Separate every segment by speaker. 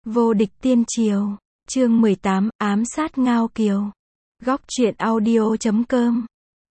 Speaker 1: Vô địch tiên triều, chương 18, ám sát Ngao Kiều. Góc truyện audio.com.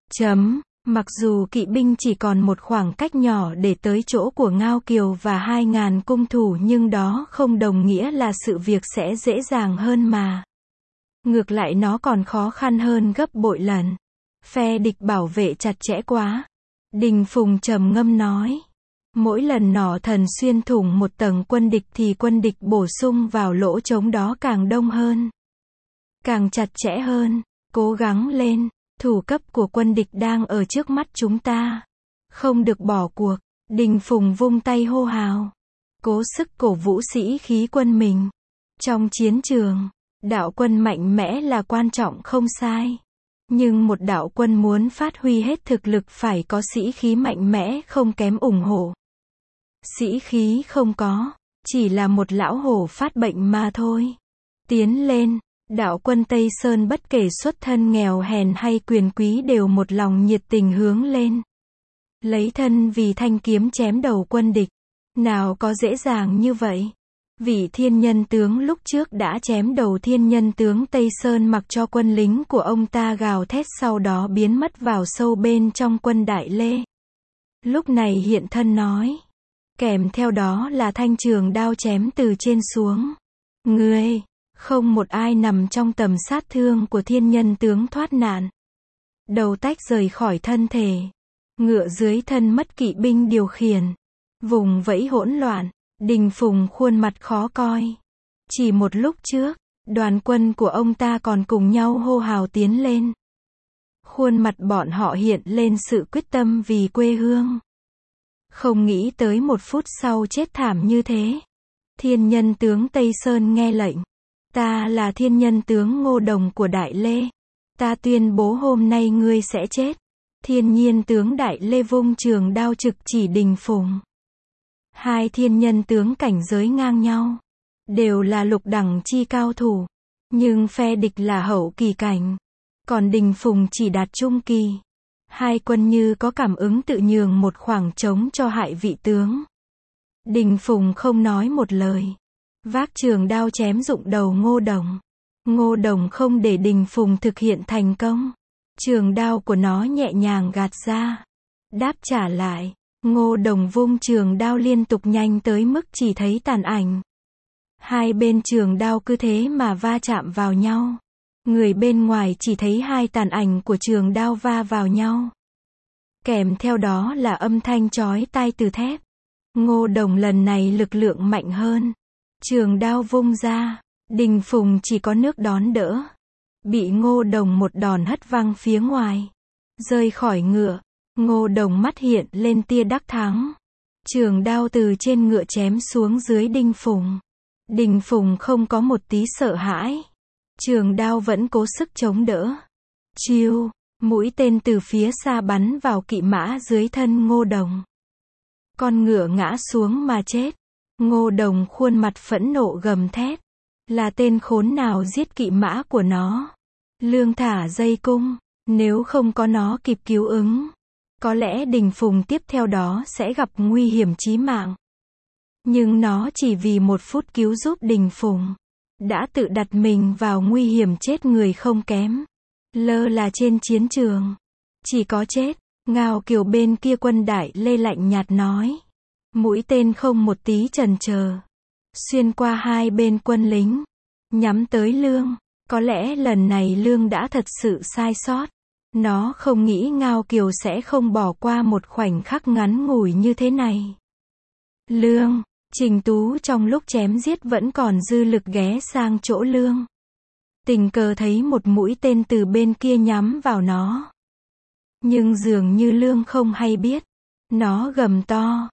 Speaker 1: Mặc dù kỵ binh chỉ còn một khoảng cách nhỏ để tới chỗ của Ngao Kiều và 2.000 cung thủ, nhưng đó không đồng nghĩa là sự việc sẽ dễ dàng hơn mà. Ngược lại nó còn khó khăn hơn gấp bội lần. Phe địch bảo vệ chặt chẽ quá. Đình Phùng trầm ngâm nói. Mỗi lần nỏ thần xuyên thủng một tầng quân địch thì quân địch bổ sung vào lỗ trống đó càng đông hơn, càng chặt chẽ hơn. Cố gắng lên, thủ cấp của quân địch đang ở trước mắt chúng ta. Không được bỏ cuộc. Đình Phùng vung tay hô hào. Cố sức cổ vũ sĩ khí quân mình. Trong chiến trường, đạo quân mạnh mẽ là quan trọng không sai. Nhưng một đạo quân muốn phát huy hết thực lực phải có sĩ khí mạnh mẽ không kém ủng hộ. Sĩ khí không có, chỉ là một lão hổ phát bệnh mà thôi. Tiến lên, đạo quân Tây Sơn bất kể xuất thân nghèo hèn hay quyền quý đều một lòng nhiệt tình hướng lên. Lấy thân vì thanh kiếm chém đầu quân địch. Nào có dễ dàng như vậy. Vị thiên nhân tướng lúc trước đã chém đầu thiên nhân tướng Tây Sơn, mặc cho quân lính của ông ta gào thét, sau đó biến mất vào sâu bên trong quân Đại Lê. Lúc này hiện thân nói. Kèm theo đó là thanh trường đao chém từ trên xuống. Người, không một ai nằm trong tầm sát thương của thiên nhân tướng thoát nạn. Đầu tách rời khỏi thân thể. Ngựa dưới thân mất kỵ binh điều khiển. Vùng vẫy hỗn loạn. Đình Phùng khuôn mặt khó coi. Chỉ một lúc trước, đoàn quân của ông ta còn cùng nhau hô hào tiến lên. Khuôn mặt bọn họ hiện lên sự quyết tâm vì quê hương. Không nghĩ tới một phút sau chết thảm như thế. Thiên nhân tướng Tây Sơn nghe lệnh. Ta là thiên nhân tướng Ngô Đồng của Đại Lê. Ta tuyên bố hôm nay ngươi sẽ chết. Thiên nhiên tướng Đại Lê vung trường đao trực chỉ Đình Phùng. Hai thiên nhân tướng cảnh giới ngang nhau. Đều là lục đẳng chi cao thủ. Nhưng phe địch là hậu kỳ cảnh. Còn Đình Phùng chỉ đạt trung kỳ. Hai quân như có cảm ứng tự nhường một khoảng trống cho hại vị tướng. Đình Phùng không nói một lời. Vác trường đao chém rụng đầu Ngô Đồng. Ngô Đồng không để Đình Phùng thực hiện thành công. Trường đao của nó nhẹ nhàng gạt ra. Đáp trả lại. Ngô Đồng vung trường đao liên tục nhanh tới mức chỉ thấy tàn ảnh. Hai bên trường đao cứ thế mà va chạm vào nhau. Người bên ngoài chỉ thấy hai tàn ảnh của trường đao va vào nhau. Kèm theo đó là âm thanh chói tai từ thép. Ngô Đồng lần này lực lượng mạnh hơn. Trường đao vung ra. Đình Phùng chỉ có nước đón đỡ. Bị Ngô Đồng một đòn hất văng phía ngoài. Rơi khỏi ngựa. Ngô Đồng mắt hiện lên tia đắc thắng. Trường đao từ trên ngựa chém xuống dưới Đình Phùng. Đình Phùng không có một tí sợ hãi. Trường đao vẫn cố sức chống đỡ. Chiêu, mũi tên từ phía xa bắn vào kỵ mã dưới thân Ngô Đồng. Con ngựa ngã xuống mà chết. Ngô Đồng khuôn mặt phẫn nộ gầm thét. Là tên khốn nào giết kỵ mã của nó? Lương thả dây cung. Nếu không có nó kịp cứu ứng, có lẽ Đình Phùng tiếp theo đó sẽ gặp nguy hiểm chí mạng. Nhưng nó chỉ vì một phút cứu giúp Đình Phùng, đã tự đặt mình vào nguy hiểm chết người không kém. Lơ là trên chiến trường, chỉ có chết. Ngao Kiều bên kia quân Đại Lê lạnh nhạt nói. Mũi tên không một tí chần chờ. Xuyên qua hai bên quân lính. Nhắm tới Lương. Có lẽ lần này Lương đã thật sự sai sót. Nó không nghĩ Ngao Kiều sẽ không bỏ qua một khoảnh khắc ngắn ngủi như thế này. Lương, Trình Tú trong lúc chém giết vẫn còn dư lực ghé sang chỗ Lương. Tình cờ thấy một mũi tên từ bên kia nhắm vào nó. Nhưng dường như Lương không hay biết. Nó gầm to.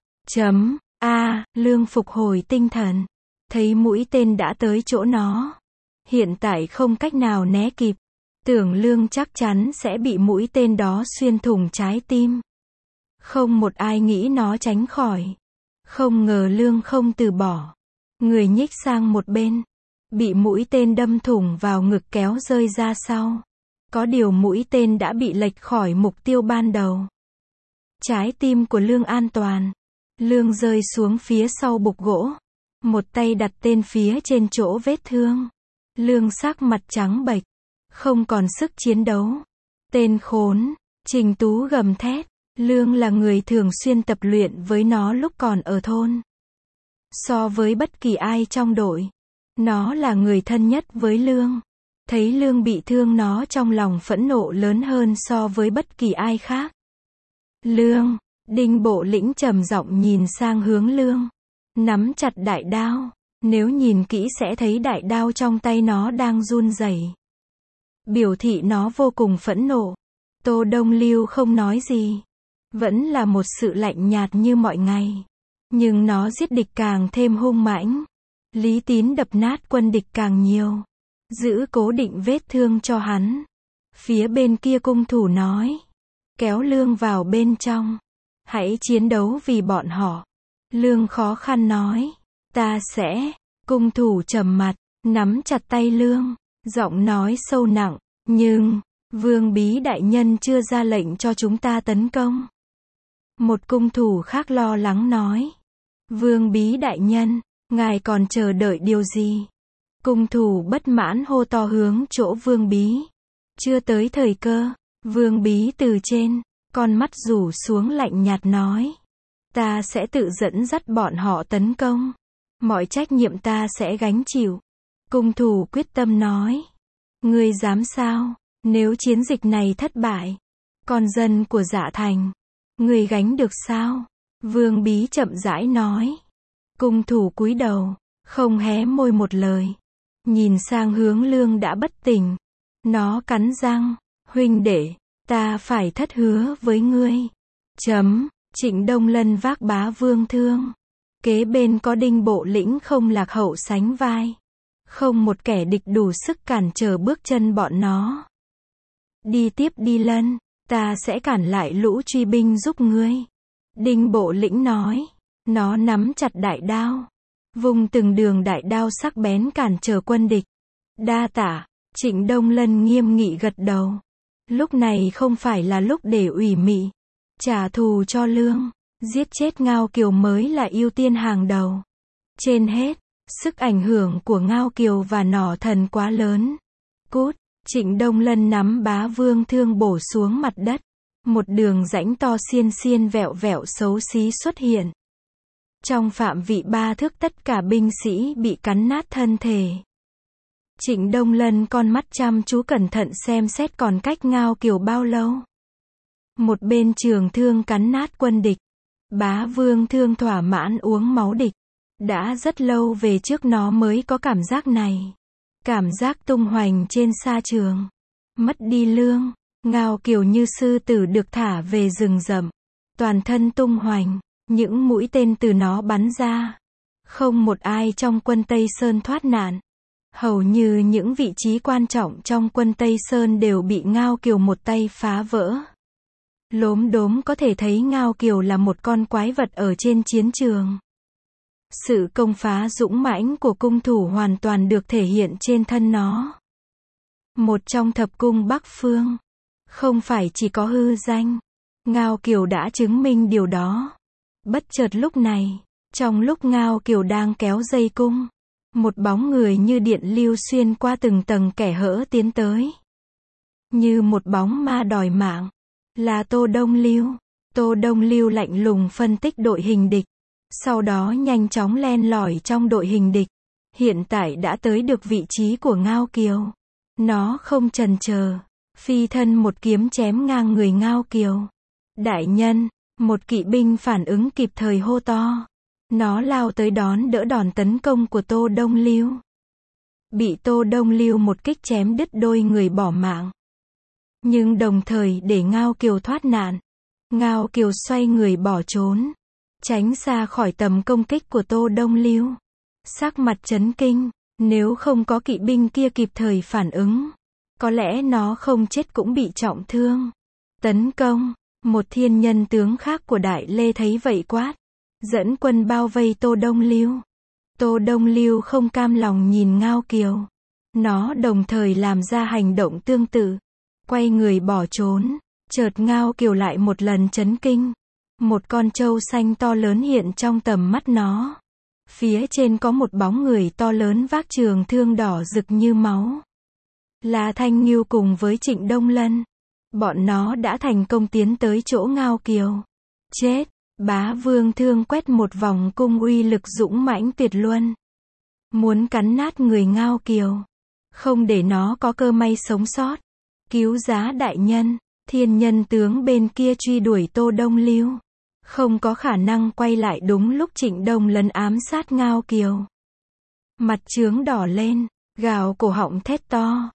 Speaker 1: Lương phục hồi tinh thần. Thấy mũi tên đã tới chỗ nó. Hiện tại không cách nào né kịp. Tưởng Lương chắc chắn sẽ bị mũi tên đó xuyên thủng trái tim. Không một ai nghĩ nó tránh khỏi. Không ngờ Lương không từ bỏ. Người nhích sang một bên. Bị mũi tên đâm thủng vào ngực kéo rơi ra sau. Có điều mũi tên đã bị lệch khỏi mục tiêu ban đầu. Trái tim của Lương an toàn. Lương rơi xuống phía sau bục gỗ. một tay đặt tên phía trên chỗ vết thương. Lương sắc mặt trắng bệch, không còn sức chiến đấu. Tên khốn, Trình Tú gầm thét. Lương là người thường xuyên tập luyện với nó lúc còn ở thôn. So với bất kỳ ai trong đội, nó là người thân nhất với Lương. Thấy Lương bị thương, nó trong lòng phẫn nộ lớn hơn so với bất kỳ ai khác. Lương, Đinh Bộ Lĩnh trầm giọng nhìn sang hướng Lương, nắm chặt đại đao. Nếu nhìn kỹ sẽ thấy đại đao trong tay nó đang run rẩy, biểu thị nó vô cùng phẫn nộ. Tô Đông Lưu không nói gì, vẫn là một sự lạnh nhạt như mọi ngày. Nhưng nó giết địch càng thêm hung mãnh. Lý Tín đập nát quân địch càng nhiều, giữ cố định vết thương cho hắn. Phía bên kia cung thủ nói, kéo Lương vào bên trong, hãy chiến đấu vì bọn họ. Lương khó khăn nói, ta sẽ. Cung thủ trầm mặt, nắm chặt tay Lương, giọng nói sâu nặng, nhưng Vương Bí đại nhân chưa ra lệnh cho chúng ta tấn công. Một cung thủ khác lo lắng nói, Vương Bí đại nhân, ngài còn chờ đợi điều gì? Cung thủ bất mãn hô to hướng chỗ Vương Bí. Chưa tới thời cơ. Vương Bí từ trên, con mắt rủ xuống lạnh nhạt nói, ta sẽ tự dẫn dắt bọn họ tấn công. Mọi trách nhiệm ta sẽ gánh chịu. Cung thủ quyết tâm nói, ngươi dám sao? Nếu chiến dịch này thất bại, con dân của Dạ Thành, ngươi gánh được sao? Vương Bí chậm rãi nói. Cung thủ cúi đầu, không hé môi một lời. Nhìn sang hướng Lương đã bất tỉnh. Nó cắn răng, huynh đệ, ta phải thất hứa với ngươi. Trịnh Đông Lân vác Bá Vương thương. Kế bên có Đinh Bộ Lĩnh không lạc hậu sánh vai. Không một kẻ địch đủ sức cản trở bước chân bọn nó. Đi tiếp đi Lân, ta sẽ cản lại lũ truy binh giúp ngươi. Đinh Bộ Lĩnh nói. Nó nắm chặt đại đao, vùng từng đường đại đao sắc bén cản trở quân địch. Đa tạ. Trịnh Đông Lân nghiêm nghị gật đầu. Lúc này không phải là lúc để ủy mị, trả thù cho Lương. Giết chết Ngao Kiều mới là ưu tiên hàng đầu. Trên hết, sức ảnh hưởng của Ngao Kiều và Nỏ Thần quá lớn. Cút. Trịnh Đông Lân nắm Bá Vương thương bổ xuống mặt đất. Một đường rãnh to xiên xiên vẹo vẹo xấu xí xuất hiện. Trong phạm vị 3 thước tất cả binh sĩ bị cắn nát thân thể. Trịnh Đông Lân con mắt chăm chú cẩn thận xem xét còn cách Ngao Kiều bao lâu. Một bên trường thương cắn nát quân địch. Bá Vương thương thỏa mãn uống máu địch. Đã rất lâu về trước nó mới có cảm giác này. Cảm giác tung hoành trên sa trường. Mất đi Lương, Ngao Kiều như sư tử được thả về rừng rậm. Toàn thân tung hoành, những mũi tên từ nó bắn ra. Không một ai trong quân Tây Sơn thoát nạn. Hầu như những vị trí quan trọng trong quân Tây Sơn đều bị Ngao Kiều một tay phá vỡ. Lốm đốm có thể thấy Ngao Kiều là một con quái vật ở trên chiến trường. Sự công phá dũng mãnh của cung thủ hoàn toàn được thể hiện trên thân nó. Một trong thập cung Bắc Phương. Không phải chỉ có hư danh. Ngao Kiều đã chứng minh điều đó. Bất chợt lúc này, trong lúc Ngao Kiều đang kéo dây cung, một bóng người như điện lưu xuyên qua từng tầng kẻ hở tiến tới. Như một bóng ma đòi mạng. Là Tô Đông Lưu. Tô Đông Lưu lạnh lùng phân tích đội hình địch. Sau đó nhanh chóng len lỏi trong đội hình địch. Hiện tại đã tới được vị trí của Ngao Kiều. Nó không chần chờ, phi thân một kiếm chém ngang người Ngao Kiều. Đại nhân, một kỵ binh phản ứng kịp thời hô to. Nó lao tới đón đỡ đòn tấn công của Tô Đông Lưu. Bị Tô Đông Lưu một kích chém đứt đôi người bỏ mạng. Nhưng đồng thời để Ngao Kiều thoát nạn. Ngao Kiều xoay người bỏ trốn, tránh xa khỏi tầm công kích của Tô Đông Lưu. Sắc mặt chấn kinh, nếu không có kỵ binh kia kịp thời phản ứng, có lẽ nó không chết cũng bị trọng thương. Tấn công. Một thiên nhân tướng khác của Đại Lê thấy vậy quát, dẫn quân bao vây Tô Đông Lưu. Tô Đông Lưu không cam lòng nhìn Ngao Kiều. Nó đồng thời làm ra hành động tương tự, quay người bỏ trốn. Chợt Ngao Kiều lại một lần chấn kinh. Một con trâu xanh to lớn hiện trong tầm mắt nó. Phía trên có một bóng người to lớn vác trường thương đỏ rực như máu. Là Thanh Ngưu cùng với Trịnh Đông Lân. Bọn nó đã thành công tiến tới chỗ Ngao Kiều. Chết! Bá Vương thương quét một vòng cung uy lực dũng mãnh tuyệt luân. Muốn cắn nát người Ngao Kiều. Không để nó có cơ may sống sót. Cứu giá đại nhân. Thiên nhân tướng bên kia truy đuổi Tô Đông Lưu. Không có khả năng quay lại đúng lúc Trịnh Đông Lân ám sát Ngao Kiều. Mặt trướng đỏ lên, gào cổ họng thét to.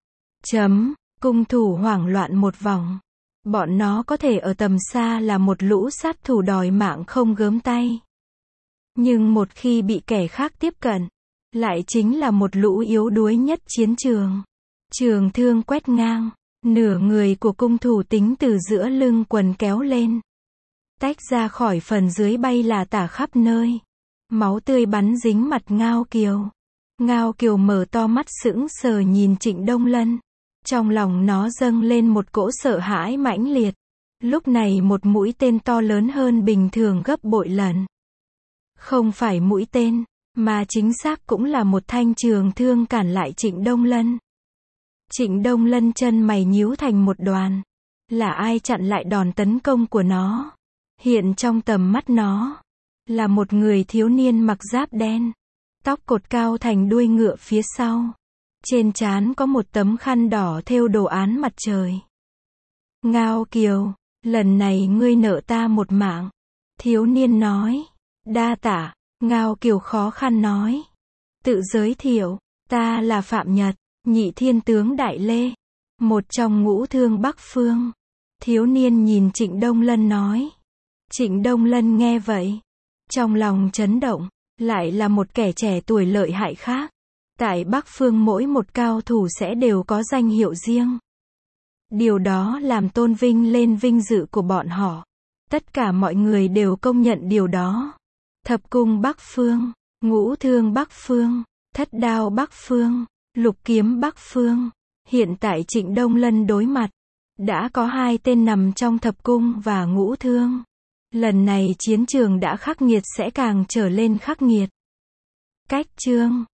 Speaker 1: Cung thủ hoảng loạn một vòng. Bọn nó có thể ở tầm xa là một lũ sát thủ đòi mạng không gớm tay. Nhưng một khi bị kẻ khác tiếp cận, lại chính là một lũ yếu đuối nhất chiến trường. Trường thương quét ngang, nửa người của cung thủ tính từ giữa lưng quần kéo lên. Tách ra khỏi phần dưới bay là tả khắp nơi. Máu tươi bắn dính mặt Ngao Kiều. Ngao Kiều mở to mắt sững sờ nhìn Trịnh Đông Lân. Trong lòng nó dâng lên một cỗ sợ hãi mãnh liệt. Lúc này một mũi tên to lớn hơn bình thường gấp bội lần. Không phải mũi tên, mà chính xác cũng là một thanh trường thương cản lại Trịnh Đông Lân. Trịnh Đông Lân chân mày nhíu thành một đoàn. Là ai chặn lại đòn tấn công của nó? Hiện trong tầm mắt nó, là một người thiếu niên mặc giáp đen. Tóc cột cao thành đuôi ngựa phía sau. Trên trán có một tấm khăn đỏ thêu đồ án mặt trời. Ngao Kiều, lần này ngươi nợ ta một mạng. Thiếu niên nói. Đa tạ, Ngao Kiều khó khăn nói. Tự giới thiệu, ta là Phạm Nhật, Nhị Thiên tướng Đại Lê. Một trong ngũ thương Bắc Phương. Thiếu niên nhìn Trịnh Đông Lân nói. Trịnh Đông Lân nghe vậy. Trong lòng chấn động, lại là một kẻ trẻ tuổi lợi hại khác. Tại Bắc Phương mỗi một cao thủ sẽ đều có danh hiệu riêng. Điều đó làm tôn vinh lên vinh dự của bọn họ. Tất cả mọi người đều công nhận điều đó. Thập cung Bắc Phương, ngũ thương Bắc Phương, thất đao Bắc Phương, lục kiếm Bắc Phương. Hiện tại Trịnh Đông Lân đối mặt. Đã có 2 tên nằm trong thập cung và ngũ thương. Lần này chiến trường đã khắc nghiệt sẽ càng trở lên khắc nghiệt. Cách chương